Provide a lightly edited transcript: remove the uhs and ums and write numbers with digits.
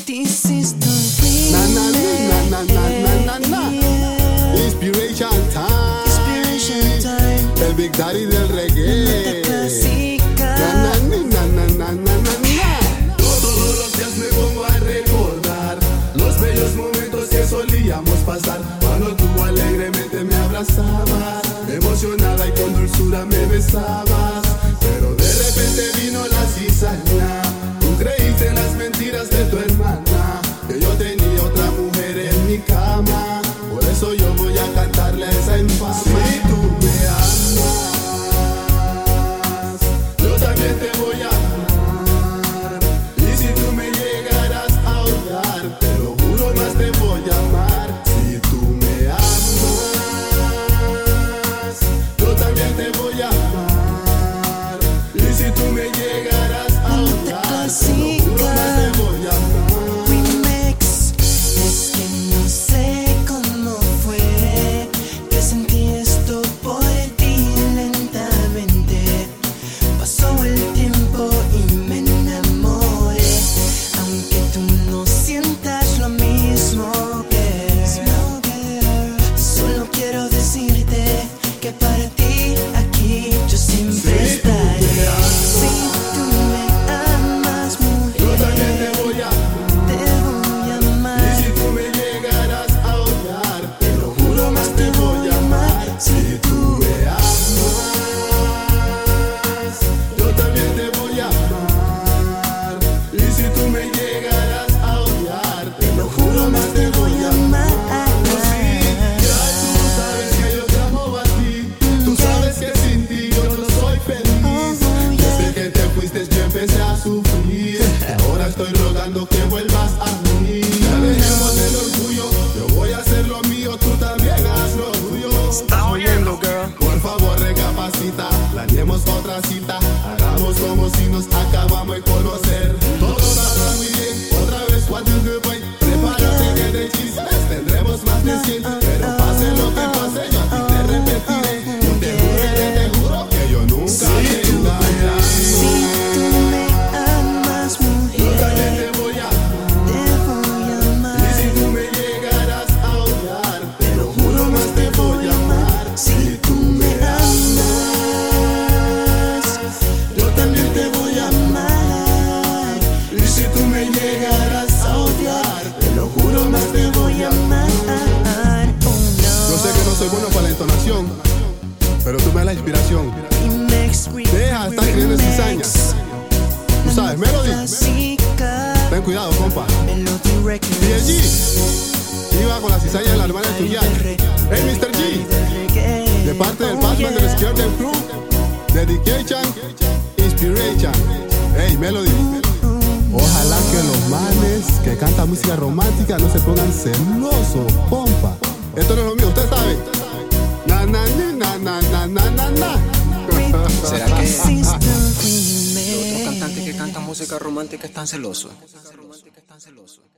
This is the Na na na na na na na na. Inspiration time. Inspiration time. El Big Daddy del reggae. Clásica. Na na na na na na na. Todos los días me pongo a recordar los bellos momentos que solíamos pasar. Cuando tú alegremente me abrazabas, emocionada y con dulzura me besabas. Pero de repente vino la cizaña. Tú creíste en las mentiras de tu hermana, que yo tenía otra mujer en mi cama. Por eso yo voy a cantarle a esa infame. Si tú me amas, yo también te voy a amar. Y si tú me llegaras a odiar, te lo juro, más te voy a amar. Si tú me amas, yo también te voy a amar. Y si tú me llegaras a odiar, te lo juro, más te voy a amar. Remix. Es que no sé cómo fue que sentí esto por ti lentamente. Pasó el tiempo y me enamoré. Aunque tú no sientas lo mismo, solo quiero decirte que para ti aquí yo siempre estaré. Si tú me amas, mujer, Yo también te voy a amar. te voy a amar. Y si tú me llegaras a odiar, te lo juro, más te voy a amar. Si tú me amas, yo también te voy a amar. Y si tú me llegaras a odiar, te lo juro, más te voy a amar. Ya tú sabes que yo te amo a ti. Tú sabes que sin ti yo no soy feliz. Desde que te fuiste yo empecé a sufrir. Ahora estoy rogando que vuelvas a mí. Ya dejemos el orgullo. Yo voy a hacer lo mío, tú también haz lo tuyo. Estás oyendo, girl. Por favor recapacita, planeemos otra cita. Hagamos como si nos acabamos de conocer. Todo va muy bien, otra vez what you do, boy. Prepárate que de chismes tendremos más de 100. Pero pase lo que pase, yo a ti te repetiré. Yo te juro que yo nunca te engañaré. Si tú me amas, Yo mujer, también te voy a amar. te voy a amar. Y si tú me llegaras a odiar, te lo juro, más te voy a amar. Si tú me amas, yo también te voy a amar. Y si tú me llegaras a odiar, te lo juro, más te voy a amar. Yo sé que no soy bueno para la entonación, pero tú me das la inspiración. Deja, estás escribiendo cizañas. Tú sabes, Melody. Ten cuidado, compa. DLG iba con la cizaña de la hermana de Tuyal. Hey, Mr. G, de parte del Batman del Skeleton Crew, Dedication, Inspiration. Hey, Melody. Ojalá que los manes que cantan música romántica no se pongan celosos, compa. Esto no es lo mío, usted sabe. Na na na na na na na na. ¿Será que los otros cantantes que cantan música romántica están celosos?